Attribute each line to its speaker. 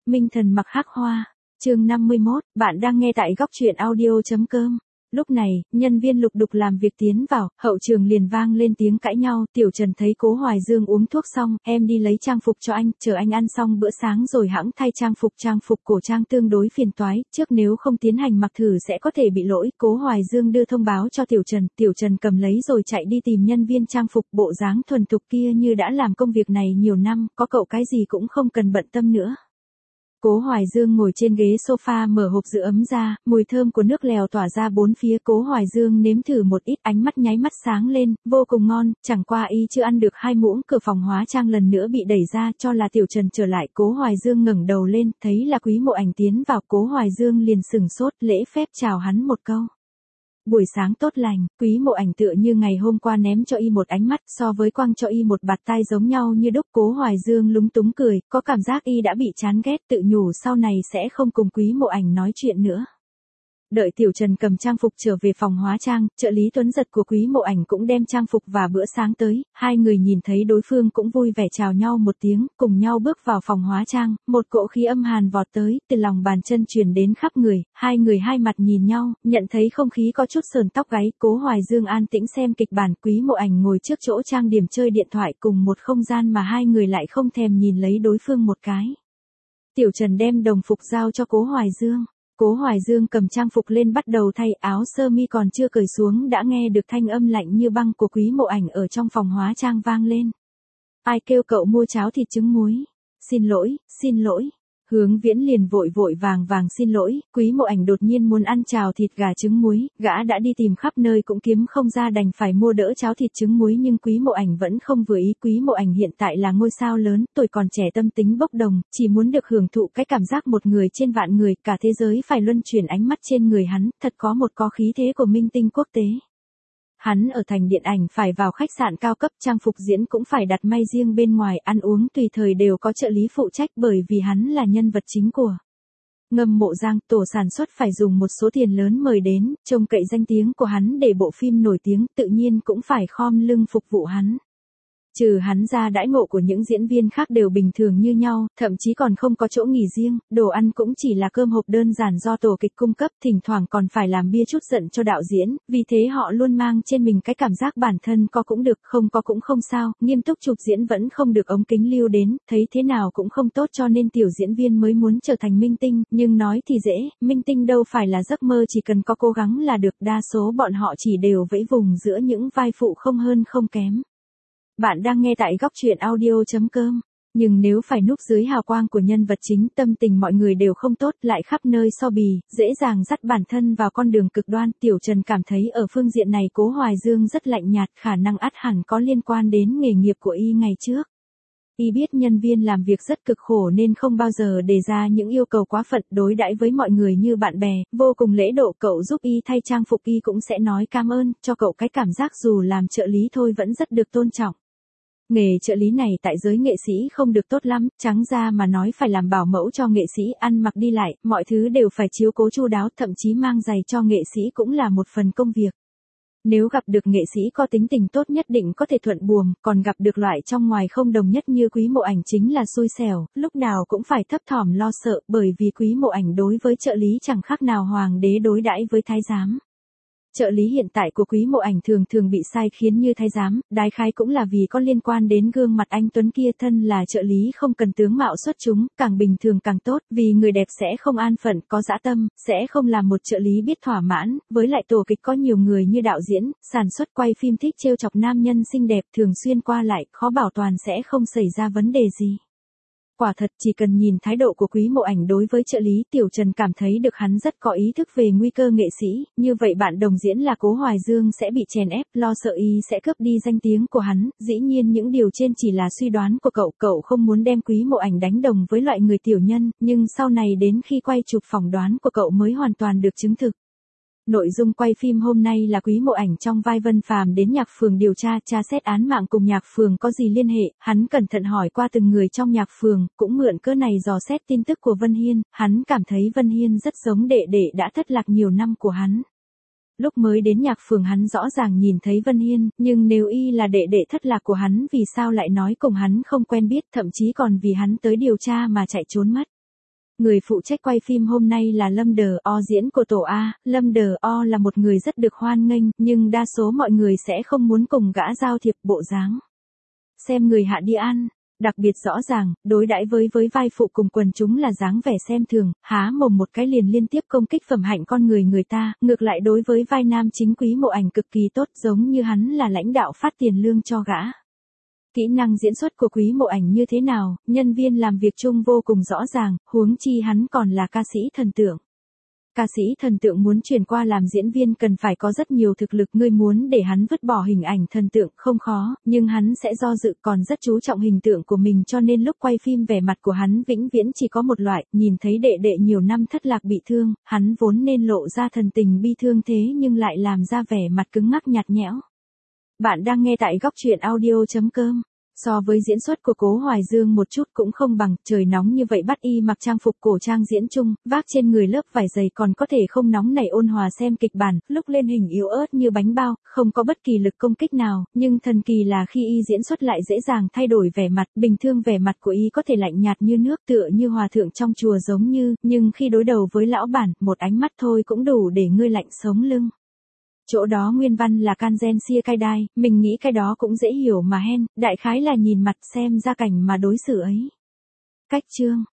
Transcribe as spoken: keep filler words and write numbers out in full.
Speaker 1: Minh thần mặc hắc hoa. Chương năm mươi mốt, bạn đang nghe tại góc truyện audio chấm com. Lúc này, nhân viên lục đục làm việc tiến vào, hậu trường liền vang lên tiếng cãi nhau. Tiểu Trần thấy Cố Hoài Dương uống thuốc xong, em đi lấy trang phục cho anh, chờ anh ăn xong bữa sáng rồi hẵng thay trang phục. Trang phục cổ trang tương đối phiền toái, trước nếu không tiến hành mặc thử sẽ có thể bị lỗi. Cố Hoài Dương đưa thông báo cho Tiểu Trần, Tiểu Trần cầm lấy rồi chạy đi tìm nhân viên trang phục. Bộ dáng thuần thục kia như đã làm công việc này nhiều năm, có cậu cái gì cũng không cần bận tâm nữa. Cố Hoài Dương ngồi trên ghế sofa mở hộp giữ ấm ra, mùi thơm của nước lèo tỏa ra bốn phía. Cố Hoài Dương nếm thử một ít, ánh mắt nháy mắt sáng lên, vô cùng ngon, chẳng qua y chưa ăn được hai muỗng. Cửa phòng hóa trang lần nữa bị đẩy ra, cho là Tiểu Trần trở lại. Cố Hoài Dương ngẩng đầu lên, thấy là Quý Mộ Ảnh tiến vào. Cố Hoài Dương liền sừng sốt, lễ phép chào hắn một câu. Buổi sáng tốt lành. Quý Mộ Ảnh tựa như ngày hôm qua ném cho y một ánh mắt, so với quăng cho y một bạt tai giống nhau như đúc. Cố Hoài Dương lúng túng cười, có cảm giác y đã bị chán ghét, tự nhủ sau này sẽ không cùng Quý Mộ Ảnh nói chuyện nữa. Đợi Tiểu Trần cầm trang phục trở về phòng hóa trang, trợ lý Tuấn Giật của Quý Mộ Ảnh cũng đem trang phục và bữa sáng tới, hai người nhìn thấy đối phương cũng vui vẻ chào nhau một tiếng, cùng nhau bước vào phòng hóa trang. Một cỗ khí âm hàn vọt tới, từ lòng bàn chân truyền đến khắp người, hai người hai mặt nhìn nhau, nhận thấy không khí có chút sờn tóc gáy. Cố Hoài Dương an tĩnh xem kịch bản, Quý Mộ Ảnh ngồi trước chỗ trang điểm chơi điện thoại, cùng một không gian mà hai người lại không thèm nhìn lấy đối phương một cái. Tiểu Trần đem đồng phục giao cho Cố Hoài Dương. Cố Hoài Dương cầm trang phục lên bắt đầu thay, áo sơ mi còn chưa cởi xuống đã nghe được thanh âm lạnh như băng của Quý Mộ Ảnh ở trong phòng hóa trang vang lên. Ai kêu cậu mua cháo thịt trứng muối? Xin lỗi, xin lỗi. Hướng Viễn liền vội vội vàng vàng xin lỗi. Quý Mộ Ảnh đột nhiên muốn ăn cháo thịt gà trứng muối, gã đã đi tìm khắp nơi cũng kiếm không ra, đành phải mua đỡ cháo thịt trứng muối, nhưng Quý Mộ Ảnh vẫn không vừa ý. Quý Mộ Ảnh hiện tại là ngôi sao lớn, tuổi còn trẻ tâm tính bốc đồng, chỉ muốn được hưởng thụ cái cảm giác một người trên vạn người, cả thế giới phải luân chuyển ánh mắt trên người hắn, thật có một có khí thế của minh tinh quốc tế. Hắn ở thành điện ảnh phải vào khách sạn cao cấp, trang phục diễn cũng phải đặt may riêng, bên ngoài ăn uống tùy thời đều có trợ lý phụ trách, bởi vì hắn là nhân vật chính của Ngâm Mộ Giang, tổ sản xuất phải dùng một số tiền lớn mời đến, trông cậy danh tiếng của hắn để bộ phim nổi tiếng, tự nhiên cũng phải khom lưng phục vụ hắn. Trừ hắn ra, đãi ngộ của những diễn viên khác đều bình thường như nhau, thậm chí còn không có chỗ nghỉ riêng, đồ ăn cũng chỉ là cơm hộp đơn giản do tổ kịch cung cấp, thỉnh thoảng còn phải làm bia chút giận cho đạo diễn, vì thế họ luôn mang trên mình cái cảm giác bản thân có cũng được, không có cũng không sao, nghiêm túc chụp diễn vẫn không được ống kính lưu đến, thấy thế nào cũng không tốt, cho nên tiểu diễn viên mới muốn trở thành minh tinh, nhưng nói thì dễ, minh tinh đâu phải là giấc mơ, chỉ cần có cố gắng là được, đa số bọn họ chỉ đều vẫy vùng giữa những vai phụ không hơn không kém. Bạn đang nghe tại góc truyện audio chấm com. Nhưng nếu phải núp dưới hào quang của nhân vật chính, tâm tình mọi người đều không tốt, lại khắp nơi so bì, dễ dàng dắt bản thân vào con đường cực đoan. Tiểu Trần cảm thấy ở phương diện này Cố Hoài Dương rất lạnh nhạt, khả năng ắt hẳn có liên quan đến nghề nghiệp của y ngày trước. Y biết nhân viên làm việc rất cực khổ nên không bao giờ đề ra những yêu cầu quá phận, đối đãi với mọi người như bạn bè, vô cùng lễ độ. Cậu giúp y thay trang phục y cũng sẽ nói cảm ơn, cho cậu cái cảm giác dù làm trợ lý thôi vẫn rất được tôn trọng. Nghề trợ lý này tại giới nghệ sĩ không được tốt lắm, trắng ra mà nói phải làm bảo mẫu cho nghệ sĩ, ăn mặc đi lại, mọi thứ đều phải chiếu cố chu đáo, thậm chí mang giày cho nghệ sĩ cũng là một phần công việc. Nếu gặp được nghệ sĩ có tính tình tốt nhất định có thể thuận buồm, còn gặp được loại trong ngoài không đồng nhất như Quý Mộ Ảnh chính là xui xẻo, lúc nào cũng phải thấp thỏm lo sợ, bởi vì Quý Mộ Ảnh đối với trợ lý chẳng khác nào hoàng đế đối đãi với thái giám. Trợ lý hiện tại của Quý Mộ Ảnh thường thường bị sai khiến như thái giám, đại khái cũng là vì có liên quan đến gương mặt anh tuấn kia. Thân là trợ lý không cần tướng mạo xuất chúng, càng bình thường càng tốt, vì người đẹp sẽ không an phận, có dã tâm, sẽ không làm một trợ lý biết thỏa mãn, với lại tổ kịch có nhiều người như đạo diễn, sản xuất quay phim thích trêu chọc nam nhân xinh đẹp, thường xuyên qua lại, khó bảo toàn sẽ không xảy ra vấn đề gì. Quả thật chỉ cần nhìn thái độ của Quý Mộ Ảnh đối với trợ lý, Tiểu Trần cảm thấy được hắn rất có ý thức về nguy cơ nghệ sĩ, như vậy bạn đồng diễn là Cố Hoài Dương sẽ bị chèn ép, lo sợ y sẽ cướp đi danh tiếng của hắn, dĩ nhiên những điều trên chỉ là suy đoán của cậu, cậu không muốn đem Quý Mộ Ảnh đánh đồng với loại người tiểu nhân, nhưng sau này đến khi quay chụp phỏng đoán của cậu mới hoàn toàn được chứng thực. Nội dung quay phim hôm nay là Quý Mộ Ảnh trong vai Vân Phàm đến Nhạc Phường điều tra, tra xét án mạng cùng Nhạc Phường có gì liên hệ, hắn cẩn thận hỏi qua từng người trong Nhạc Phường, cũng mượn cớ này dò xét tin tức của Vân Hiên, hắn cảm thấy Vân Hiên rất giống đệ đệ đã thất lạc nhiều năm của hắn. Lúc mới đến Nhạc Phường hắn rõ ràng nhìn thấy Vân Hiên, nhưng nếu y là đệ đệ thất lạc của hắn vì sao lại nói cùng hắn không quen biết, thậm chí còn vì hắn tới điều tra mà chạy trốn mất. Người phụ trách quay phim hôm nay là Lâm Đờ O diễn của tổ A, Lâm Đờ O là một người rất được hoan nghênh, nhưng đa số mọi người sẽ không muốn cùng gã giao thiệp bộ dáng. Xem người hạ đi ăn. Đặc biệt rõ ràng, đối đãi với với vai phụ cùng quần chúng là dáng vẻ xem thường, há mồm một cái liền liên tiếp công kích phẩm hạnh con người người ta, ngược lại đối với vai nam chính Quý Mộ Ảnh cực kỳ tốt, giống như hắn là lãnh đạo phát tiền lương cho gã. Kỹ năng diễn xuất của Quý Mộ Ảnh như thế nào, nhân viên làm việc chung vô cùng rõ ràng, huống chi hắn còn là ca sĩ thần tượng. Ca sĩ thần tượng muốn chuyển qua làm diễn viên cần phải có rất nhiều thực lực, ngươi muốn để hắn vứt bỏ hình ảnh thần tượng không khó, nhưng hắn sẽ do dự, còn rất chú trọng hình tượng của mình, cho nên lúc quay phim vẻ mặt của hắn vĩnh viễn chỉ có một loại, nhìn thấy đệ đệ nhiều năm thất lạc bị thương, hắn vốn nên lộ ra thần tình bi thương thế nhưng lại làm ra vẻ mặt cứng ngắc nhạt nhẽo. Bạn đang nghe tại góc truyện audio chấm com. So với diễn xuất của Cố Hoài Dương một chút cũng không bằng, trời nóng như vậy bắt y mặc trang phục cổ trang diễn chung, vác trên người lớp vải dày còn có thể không nóng nảy ôn hòa xem kịch bản, lúc lên hình yếu ớt như bánh bao, không có bất kỳ lực công kích nào, nhưng thần kỳ là khi y diễn xuất lại dễ dàng thay đổi vẻ mặt, bình thường vẻ mặt của y có thể lạnh nhạt như nước tựa như hòa thượng trong chùa giống như, nhưng khi đối đầu với lão bản, một ánh mắt thôi cũng đủ để ngươi lạnh sống lưng. Chỗ đó nguyên văn là Kangen Sia Kai Dai, mình nghĩ cái đó cũng dễ hiểu mà hen, đại khái là nhìn mặt xem ra cảnh mà đối xử ấy. Cách chương